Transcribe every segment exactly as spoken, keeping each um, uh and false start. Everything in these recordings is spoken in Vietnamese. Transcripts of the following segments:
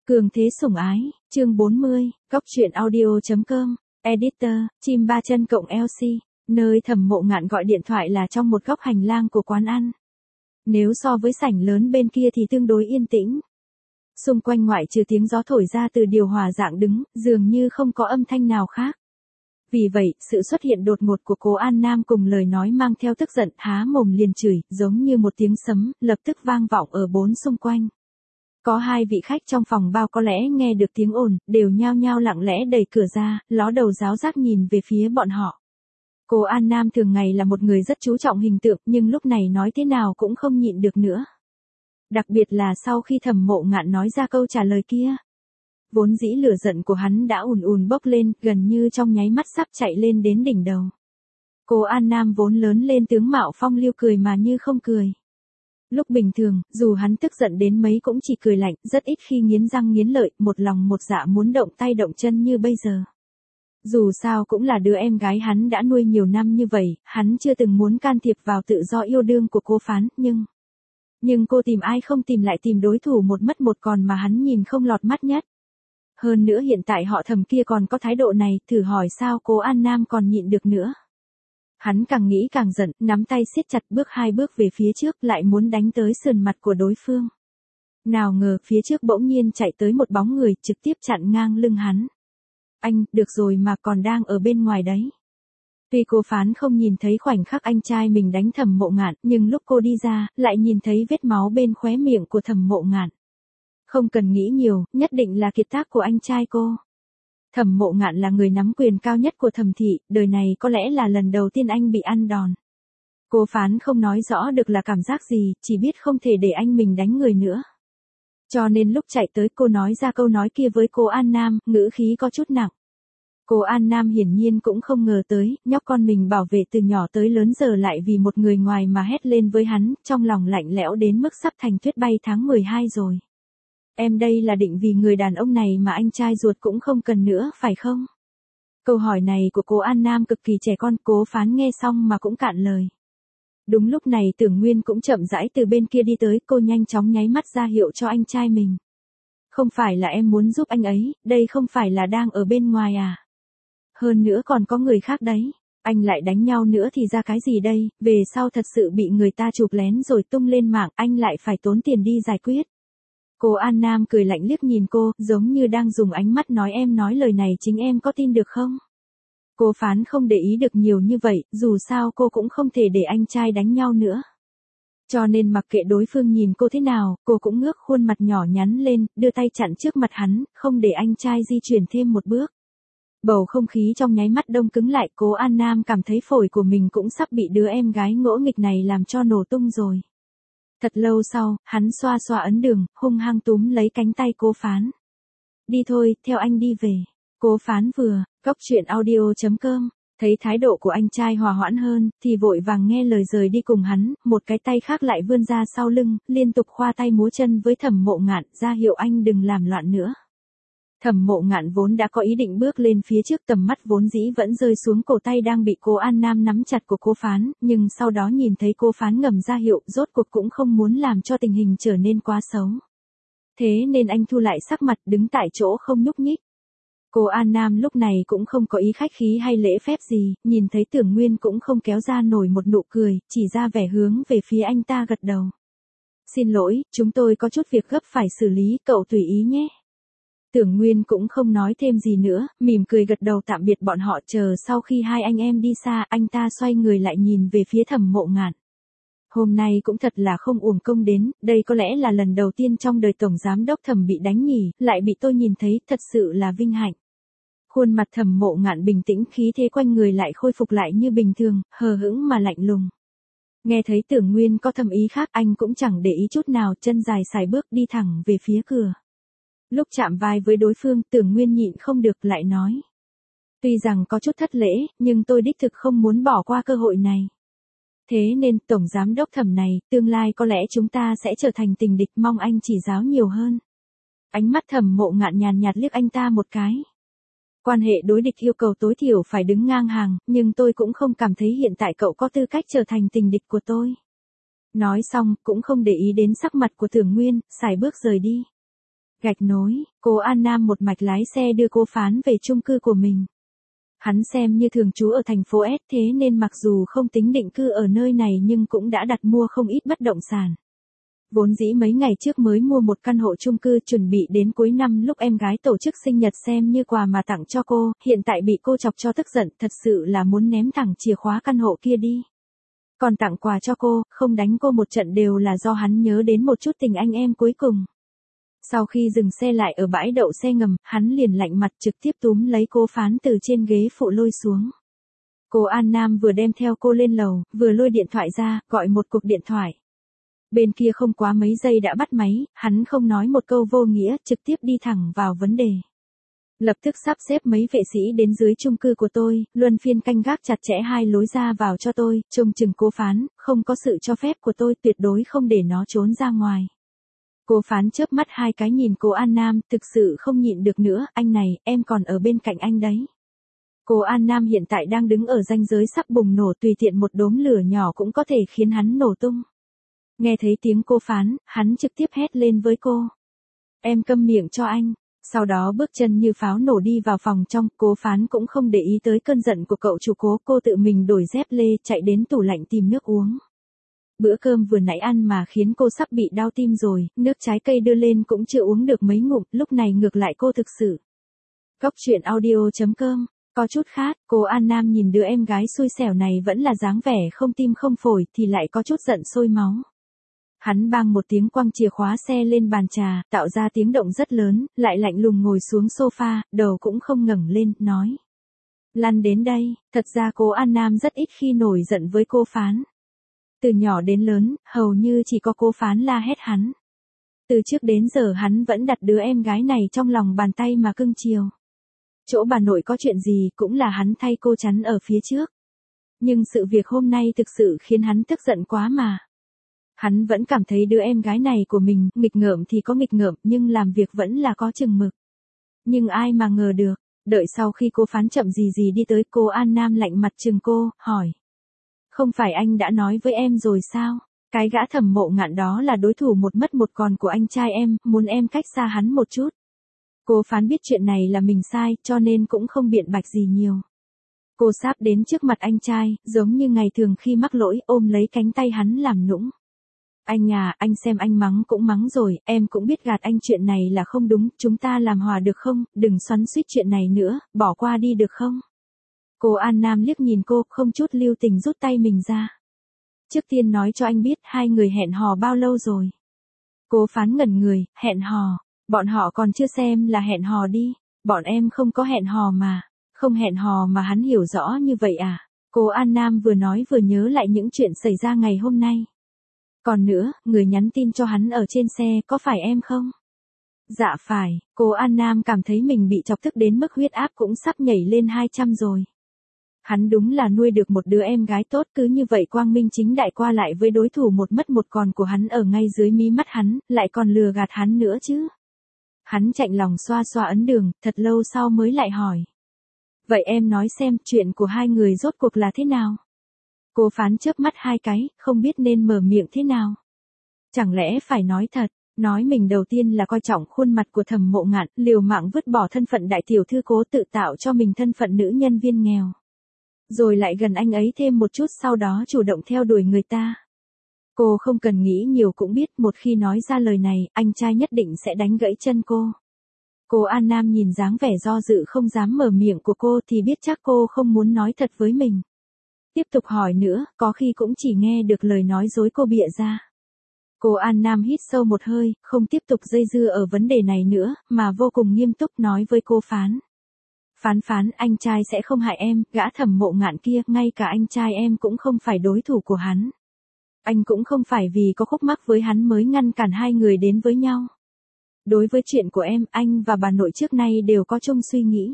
Cường thế sủng ái, chương bốn mươi, góc truyện audio.com, editor, chim ba chân cộng lờ xê, nơi Thẩm Mộ Ngạn gọi điện thoại là trong một góc hành lang của quán ăn. Nếu so với sảnh lớn bên kia thì tương đối yên tĩnh. Xung quanh ngoại trừ tiếng gió thổi ra từ điều hòa dạng đứng, dường như không có âm thanh nào khác. Vì vậy, sự xuất hiện đột ngột của Cố An Nam cùng lời nói mang theo tức giận há mồm liền chửi, giống như một tiếng sấm, lập tức vang vọng ở bốn xung quanh. Có hai vị khách trong phòng bao có lẽ nghe được tiếng ồn, đều nhao nhao lặng lẽ đẩy cửa ra, ló đầu giáo giác nhìn về phía bọn họ. Cố An Nam thường ngày là một người rất chú trọng hình tượng, nhưng lúc này nói thế nào cũng không nhịn được nữa. Đặc biệt là sau khi Thẩm Mộ Ngạn nói ra câu trả lời kia. Vốn dĩ lửa giận của hắn đã ùn ùn bốc lên, gần như trong nháy mắt sắp chạy lên đến đỉnh đầu. Cố An Nam vốn lớn lên tướng mạo phong lưu cười mà như không cười. Lúc bình thường, dù hắn tức giận đến mấy cũng chỉ cười lạnh, rất ít khi nghiến răng nghiến lợi, một lòng một dạ muốn động tay động chân như bây giờ. Dù sao cũng là đứa em gái hắn đã nuôi nhiều năm như vậy, hắn chưa từng muốn can thiệp vào tự do yêu đương của cô Phán, nhưng... Nhưng cô tìm ai không tìm lại tìm đối thủ một mất một còn mà hắn nhìn không lọt mắt nhất. Hơn nữa hiện tại họ Thẩm kia còn có thái độ này, thử hỏi sao Cố An Nam còn nhịn được nữa. Hắn càng nghĩ càng giận, nắm tay siết chặt bước hai bước về phía trước lại muốn đánh tới sườn mặt của đối phương. Nào ngờ phía trước bỗng nhiên chạy tới một bóng người trực tiếp chặn ngang lưng hắn. Anh, được rồi mà còn đang ở bên ngoài đấy. Tuy cô Phán không nhìn thấy khoảnh khắc anh trai mình đánh Thẩm Mộ Ngạn, nhưng lúc cô đi ra, lại nhìn thấy vết máu bên khóe miệng của Thẩm Mộ Ngạn. Không cần nghĩ nhiều, nhất định là kiệt tác của anh trai cô. Thẩm Mộ Ngạn là người nắm quyền cao nhất của Thẩm thị, đời này có lẽ là lần đầu tiên anh bị ăn đòn. Cô Phán không nói rõ được là cảm giác gì, chỉ biết không thể để anh mình đánh người nữa. Cho nên lúc chạy tới cô nói ra câu nói kia với cô An Nam, ngữ khí có chút nặng. Cô An Nam hiển nhiên cũng không ngờ tới, nhóc con mình bảo vệ từ nhỏ tới lớn giờ lại vì một người ngoài mà hét lên với hắn, trong lòng lạnh lẽo đến mức sắp thành tuyết bay tháng mười hai rồi. Em đây là định vì người đàn ông này mà anh trai ruột cũng không cần nữa, phải không? Câu hỏi này của cô An Nam cực kỳ trẻ con, Cố Phán nghe xong mà cũng cạn lời. Đúng lúc này Tưởng Nguyên cũng chậm rãi từ bên kia đi tới, cô nhanh chóng nháy mắt ra hiệu cho anh trai mình. Không phải là em muốn giúp anh ấy, đây không phải là đang ở bên ngoài à? Hơn nữa còn có người khác đấy, anh lại đánh nhau nữa thì ra cái gì đây, về sau thật sự bị người ta chụp lén rồi tung lên mạng, anh lại phải tốn tiền đi giải quyết. Cô An Nam cười lạnh liếc nhìn cô, giống như đang dùng ánh mắt nói em nói lời này chính em có tin được không? Cô Phán không để ý được nhiều như vậy, dù sao cô cũng không thể để anh trai đánh nhau nữa. Cho nên mặc kệ đối phương nhìn cô thế nào, cô cũng ngước khuôn mặt nhỏ nhắn lên, đưa tay chặn trước mặt hắn, không để anh trai di chuyển thêm một bước. Bầu không khí trong nháy mắt đông cứng lại, Cố An Nam cảm thấy phổi của mình cũng sắp bị đứa em gái ngỗ nghịch này làm cho nổ tung rồi. Thật lâu sau, hắn xoa xoa ấn đường, hung hăng túm lấy cánh tay Cố Phán. Đi thôi, theo anh đi về. Cố Phán vừa, góc truyện audio.com, thấy thái độ của anh trai hòa hoãn hơn, thì vội vàng nghe lời rời đi cùng hắn, một cái tay khác lại vươn ra sau lưng, liên tục khoa tay múa chân với Thẩm Mộ Ngạn, ra hiệu anh đừng làm loạn nữa. Thẩm Mộ Ngạn vốn đã có ý định bước lên phía trước, tầm mắt vốn dĩ vẫn rơi xuống cổ tay đang bị Cố An Nam nắm chặt của Cố Phán, nhưng sau đó nhìn thấy Cố Phán ngầm ra hiệu, rốt cuộc cũng không muốn làm cho tình hình trở nên quá xấu. Thế nên anh thu lại sắc mặt, đứng tại chỗ không nhúc nhích. Cố An Nam lúc này cũng không có ý khách khí hay lễ phép gì, nhìn thấy Tưởng Nguyên cũng không kéo ra nổi một nụ cười, chỉ ra vẻ hướng về phía anh ta gật đầu. Xin lỗi, chúng tôi có chút việc gấp phải xử lý, cậu tùy ý nhé. Tưởng Nguyên cũng không nói thêm gì nữa, mỉm cười gật đầu tạm biệt bọn họ, chờ sau khi hai anh em đi xa, anh ta xoay người lại nhìn về phía Thẩm Mộ Ngạn. Hôm nay cũng thật là không uổng công đến, đây có lẽ là lần đầu tiên trong đời Tổng Giám đốc Thẩm bị đánh nhỉ, lại bị tôi nhìn thấy, thật sự là vinh hạnh. Khuôn mặt Thẩm Mộ Ngạn bình tĩnh, khí thế quanh người lại khôi phục lại như bình thường, hờ hững mà lạnh lùng. Nghe thấy Tưởng Nguyên có thầm ý khác, anh cũng chẳng để ý chút nào, chân dài sải bước đi thẳng về phía cửa. Lúc chạm vai với đối phương, Tưởng Nguyên nhịn không được lại nói. Tuy rằng có chút thất lễ, nhưng tôi đích thực không muốn bỏ qua cơ hội này. Thế nên, Tổng Giám đốc Thẩm này, tương lai có lẽ chúng ta sẽ trở thành tình địch, mong anh chỉ giáo nhiều hơn. Ánh mắt Thẩm Mộ Ngạn nhàn nhạt liếc anh ta một cái. Quan hệ đối địch yêu cầu tối thiểu phải đứng ngang hàng, nhưng tôi cũng không cảm thấy hiện tại cậu có tư cách trở thành tình địch của tôi. Nói xong, cũng không để ý đến sắc mặt của Tưởng Nguyên, sải bước rời đi. Gạch nối, cô An Nam một mạch lái xe đưa cô Phán về chung cư của mình. Hắn xem như thường trú ở thành phố S thế nên mặc dù không tính định cư ở nơi này nhưng cũng đã đặt mua không ít bất động sản. Vốn dĩ mấy ngày trước mới mua một căn hộ chung cư chuẩn bị đến cuối năm lúc em gái tổ chức sinh nhật xem như quà mà tặng cho cô, hiện tại bị cô chọc cho tức giận, thật sự là muốn ném thẳng chìa khóa căn hộ kia đi. Còn tặng quà cho cô, không đánh cô một trận đều là do hắn nhớ đến một chút tình anh em cuối cùng. Sau khi dừng xe lại ở bãi đậu xe ngầm, hắn liền lạnh mặt trực tiếp túm lấy cô Phán từ trên ghế phụ lôi xuống. Cô An Nam vừa đem theo cô lên lầu, vừa lôi điện thoại ra, gọi một cuộc điện thoại. Bên kia không quá mấy giây đã bắt máy, hắn không nói một câu vô nghĩa, trực tiếp đi thẳng vào vấn đề. Lập tức sắp xếp mấy vệ sĩ đến dưới chung cư của tôi, luân phiên canh gác chặt chẽ hai lối ra vào cho tôi, trông chừng cô Phán, không có sự cho phép của tôi tuyệt đối không để nó trốn ra ngoài. Cô Phán chớp mắt hai cái nhìn cô An Nam, thực sự không nhịn được nữa, anh này, em còn ở bên cạnh anh đấy. Cô An Nam hiện tại đang đứng ở ranh giới sắp bùng nổ, tùy tiện một đốm lửa nhỏ cũng có thể khiến hắn nổ tung. Nghe thấy tiếng cô Phán, hắn trực tiếp hét lên với cô. Em câm miệng cho anh. Sau đó bước chân như pháo nổ đi vào phòng trong, cô Phán cũng không để ý tới cơn giận của cậu chủ cố, cô tự mình đổi dép lê chạy đến tủ lạnh tìm nước uống. Bữa cơm vừa nãy ăn mà khiến cô sắp bị đau tim rồi, nước trái cây đưa lên cũng chưa uống được mấy ngụm, lúc này ngược lại cô thực sự. Góc truyện audio chấm com, có chút khát, cô An Nam nhìn đứa em gái xui xẻo này vẫn là dáng vẻ không tim không phổi thì lại có chút giận sôi máu. Hắn bang một tiếng quăng chìa khóa xe lên bàn trà, tạo ra tiếng động rất lớn, lại lạnh lùng ngồi xuống sofa, đầu cũng không ngẩng lên, nói. Lăn đến đây, thật ra cô An Nam rất ít khi nổi giận với cô Phán. Từ nhỏ đến lớn, hầu như chỉ có cô Phán la hét hắn. Từ trước đến giờ hắn vẫn đặt đứa em gái này trong lòng bàn tay mà cưng chiều. Chỗ bà nội có chuyện gì cũng là hắn thay cô chắn ở phía trước. Nhưng sự việc hôm nay thực sự khiến hắn tức giận quá mà. Hắn vẫn cảm thấy đứa em gái này của mình, nghịch ngợm thì có nghịch ngợm, nhưng làm việc vẫn là có chừng mực. Nhưng ai mà ngờ được, đợi sau khi cô Phán chậm gì gì đi tới, cô An Nam lạnh mặt chừng cô, hỏi. Không phải anh đã nói với em rồi sao? Cái gã Thẩm Mộ Ngạn đó là đối thủ một mất một còn của anh trai em, muốn em cách xa hắn một chút. Cô Phán biết chuyện này là mình sai, cho nên cũng không biện bạch gì nhiều. Cô sáp đến trước mặt anh trai, giống như ngày thường khi mắc lỗi, ôm lấy cánh tay hắn làm nũng. Anh à, anh xem anh mắng cũng mắng rồi, em cũng biết gạt anh chuyện này là không đúng, chúng ta làm hòa được không, đừng xoắn xuýt chuyện này nữa, bỏ qua đi được không? Cô An Nam liếc nhìn cô, không chút lưu tình rút tay mình ra. Trước tiên nói cho anh biết hai người hẹn hò bao lâu rồi. Cô Phán ngẩn người, hẹn hò, bọn họ còn chưa xem là hẹn hò đi, bọn em không có hẹn hò mà, không hẹn hò mà hắn hiểu rõ như vậy à? Cô An Nam vừa nói vừa nhớ lại những chuyện xảy ra ngày hôm nay. Còn nữa, người nhắn tin cho hắn ở trên xe, có phải em không? Dạ phải, cô An Nam cảm thấy mình bị chọc tức đến mức huyết áp cũng sắp nhảy lên hai trăm rồi. Hắn đúng là nuôi được một đứa em gái tốt, cứ như vậy quang minh chính đại qua lại với đối thủ một mất một còn của hắn ở ngay dưới mí mắt hắn, lại còn lừa gạt hắn nữa chứ. Hắn chạnh lòng xoa xoa ấn đường, thật lâu sau mới lại hỏi. Vậy em nói xem chuyện của hai người rốt cuộc là thế nào? Cô Phán chớp mắt hai cái, không biết nên mở miệng thế nào. Chẳng lẽ phải nói thật, nói mình đầu tiên là coi trọng khuôn mặt của Thẩm Mộ Ngạn, liều mạng vứt bỏ thân phận đại tiểu thư cố tự tạo cho mình thân phận nữ nhân viên nghèo. Rồi lại gần anh ấy thêm một chút sau đó chủ động theo đuổi người ta. Cô không cần nghĩ nhiều cũng biết một khi nói ra lời này, anh trai nhất định sẽ đánh gãy chân cô. Cô An Nam nhìn dáng vẻ do dự không dám mở miệng của cô thì biết chắc cô không muốn nói thật với mình. Tiếp tục hỏi nữa, có khi cũng chỉ nghe được lời nói dối cô bịa ra. Cô An Nam hít sâu một hơi, không tiếp tục dây dưa ở vấn đề này nữa, mà vô cùng nghiêm túc nói với cô Phán. Phán Phán, anh trai sẽ không hại em, gã Thẩm Mộ Ngạn kia, ngay cả anh trai em cũng không phải đối thủ của hắn. Anh cũng không phải vì có khúc mắc với hắn mới ngăn cản hai người đến với nhau. Đối với chuyện của em, anh và bà nội trước nay đều có chung suy nghĩ.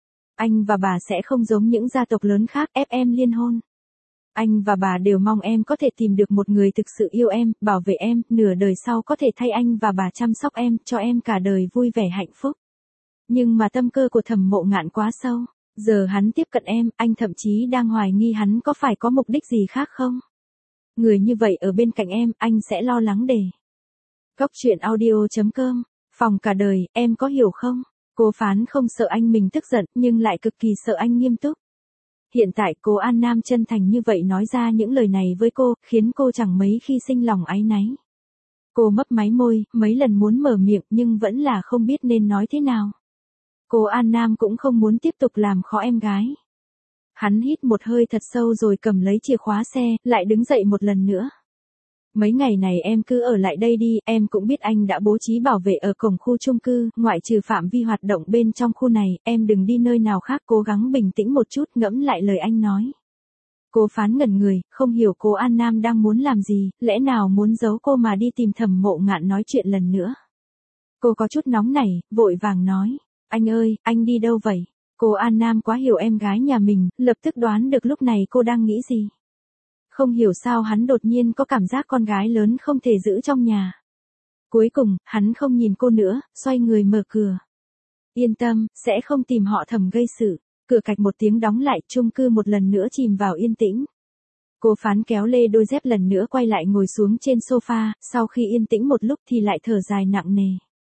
Anh và bà sẽ không giống những gia tộc lớn khác ép em liên hôn. Anh và bà đều mong em có thể tìm được một người thực sự yêu em, bảo vệ em, nửa đời sau có thể thay anh và bà chăm sóc em, cho em cả đời vui vẻ hạnh phúc. Nhưng mà tâm cơ của Thẩm Mộ Ngạn quá sâu, giờ hắn tiếp cận em, anh thậm chí đang hoài nghi hắn có phải có mục đích gì khác không? Người như vậy ở bên cạnh em, anh sẽ lo lắng để. Góc truyện audio chấm com Phòng cả đời, em có hiểu không? Cố Phán không sợ anh mình tức giận, nhưng lại cực kỳ sợ anh nghiêm túc. Hiện tại cố An Nam chân thành như vậy nói ra những lời này với cô, khiến cô chẳng mấy khi sinh lòng áy náy. Cô mấp máy môi, mấy lần muốn mở miệng nhưng vẫn là không biết nên nói thế nào. Cố An Nam cũng không muốn tiếp tục làm khó em gái. Hắn hít một hơi thật sâu rồi cầm lấy chìa khóa xe, lại đứng dậy một lần nữa. Mấy ngày này em cứ ở lại đây đi, em cũng biết anh đã bố trí bảo vệ ở cổng khu chung cư, ngoại trừ phạm vi hoạt động bên trong khu này, em đừng đi nơi nào khác, cố gắng bình tĩnh một chút, ngẫm lại lời anh nói. Cố Phán ngẩn người, không hiểu cố An Nam đang muốn làm gì, lẽ nào muốn giấu cô mà đi tìm Thẩm Mộ Ngạn nói chuyện lần nữa. Cô có chút nóng nảy, vội vàng nói, anh ơi, anh đi đâu vậy? Cố An Nam quá hiểu em gái nhà mình, lập tức đoán được lúc này cô đang nghĩ gì. Không hiểu sao hắn đột nhiên có cảm giác con gái lớn không thể giữ trong nhà. Cuối cùng, hắn không nhìn cô nữa, xoay người mở cửa. Yên tâm, sẽ không tìm họ Thẩm gây sự. Cửa cạch một tiếng đóng lại, chung cư một lần nữa chìm vào yên tĩnh. Cố Phán kéo lê đôi dép lần nữa quay lại ngồi xuống trên sofa, sau khi yên tĩnh một lúc thì lại thở dài nặng nề.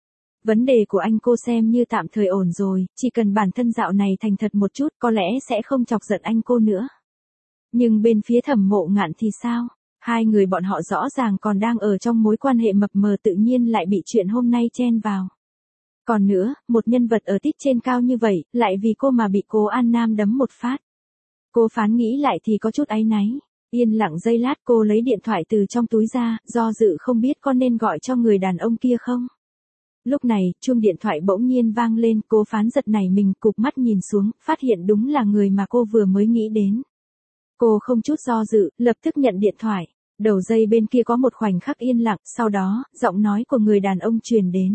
Vấn đề của anh cô xem như tạm thời ổn rồi, chỉ cần bản thân dạo này thành thật một chút có lẽ sẽ không chọc giận anh cô nữa. Nhưng bên phía Thẩm Mộ Ngạn thì sao? Hai người bọn họ rõ ràng còn đang ở trong mối quan hệ mập mờ, tự nhiên lại bị chuyện hôm nay chen vào. Còn nữa, một nhân vật ở tít trên cao như vậy, lại vì cô mà bị cố An Nam đấm một phát. Cố Phán nghĩ lại thì có chút áy náy. Yên lặng giây lát, cô lấy điện thoại từ trong túi ra, do dự không biết có nên gọi cho người đàn ông kia không. Lúc này, chuông điện thoại bỗng nhiên vang lên, Cố Phán giật nảy mình, cụp mắt nhìn xuống, phát hiện đúng là người mà cô vừa mới nghĩ đến. Cô không chút do dự, lập tức nhận điện thoại. Đầu dây bên kia có một khoảnh khắc yên lặng, sau đó, giọng nói của người đàn ông truyền đến.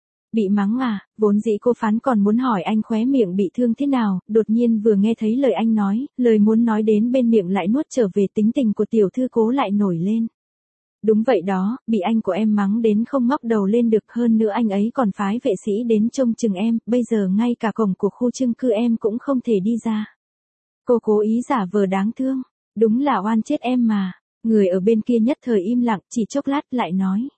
Bị mắng à? Vốn dĩ Cố Phán còn muốn hỏi anh khóe miệng bị thương thế nào, đột nhiên vừa nghe thấy lời anh nói, lời muốn nói đến bên miệng lại nuốt trở về, tính tình của tiểu thư Cố lại nổi lên. Đúng vậy đó, bị anh của em mắng đến không ngóc đầu lên được, hơn nữa anh ấy còn phái vệ sĩ đến trông chừng em, bây giờ ngay cả cổng của khu chung cư em cũng không thể đi ra. Cô cố ý giả vờ đáng thương, đúng là oan chết em mà. Người ở bên kia nhất thời im lặng, chỉ chốc lát lại nói.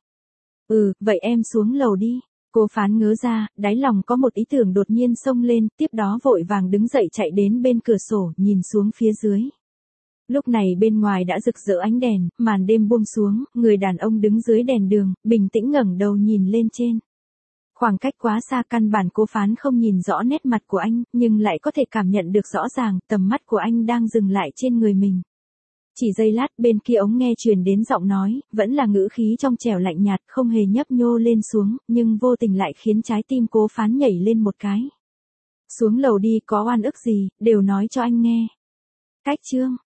Ừ, vậy em xuống lầu đi. Cố Phán ngớ ra, đáy lòng có một ý tưởng đột nhiên xông lên, tiếp đó vội vàng đứng dậy chạy đến bên cửa sổ, nhìn xuống phía dưới. Lúc này bên ngoài đã rực rỡ ánh đèn, màn đêm buông xuống, người đàn ông đứng dưới đèn đường, bình tĩnh ngẩng đầu nhìn lên trên. Khoảng cách quá xa, căn bản Cố Phán không nhìn rõ nét mặt của anh, nhưng lại có thể cảm nhận được rõ ràng, tầm mắt của anh đang dừng lại trên người mình. Chỉ giây lát, bên kia ống nghe truyền đến giọng nói, vẫn là ngữ khí trong trẻo lạnh nhạt, không hề nhấp nhô lên xuống, nhưng vô tình lại khiến trái tim Cố Phán nhảy lên một cái. Xuống lầu đi, có oan ức gì, đều nói cho anh nghe. Cách chương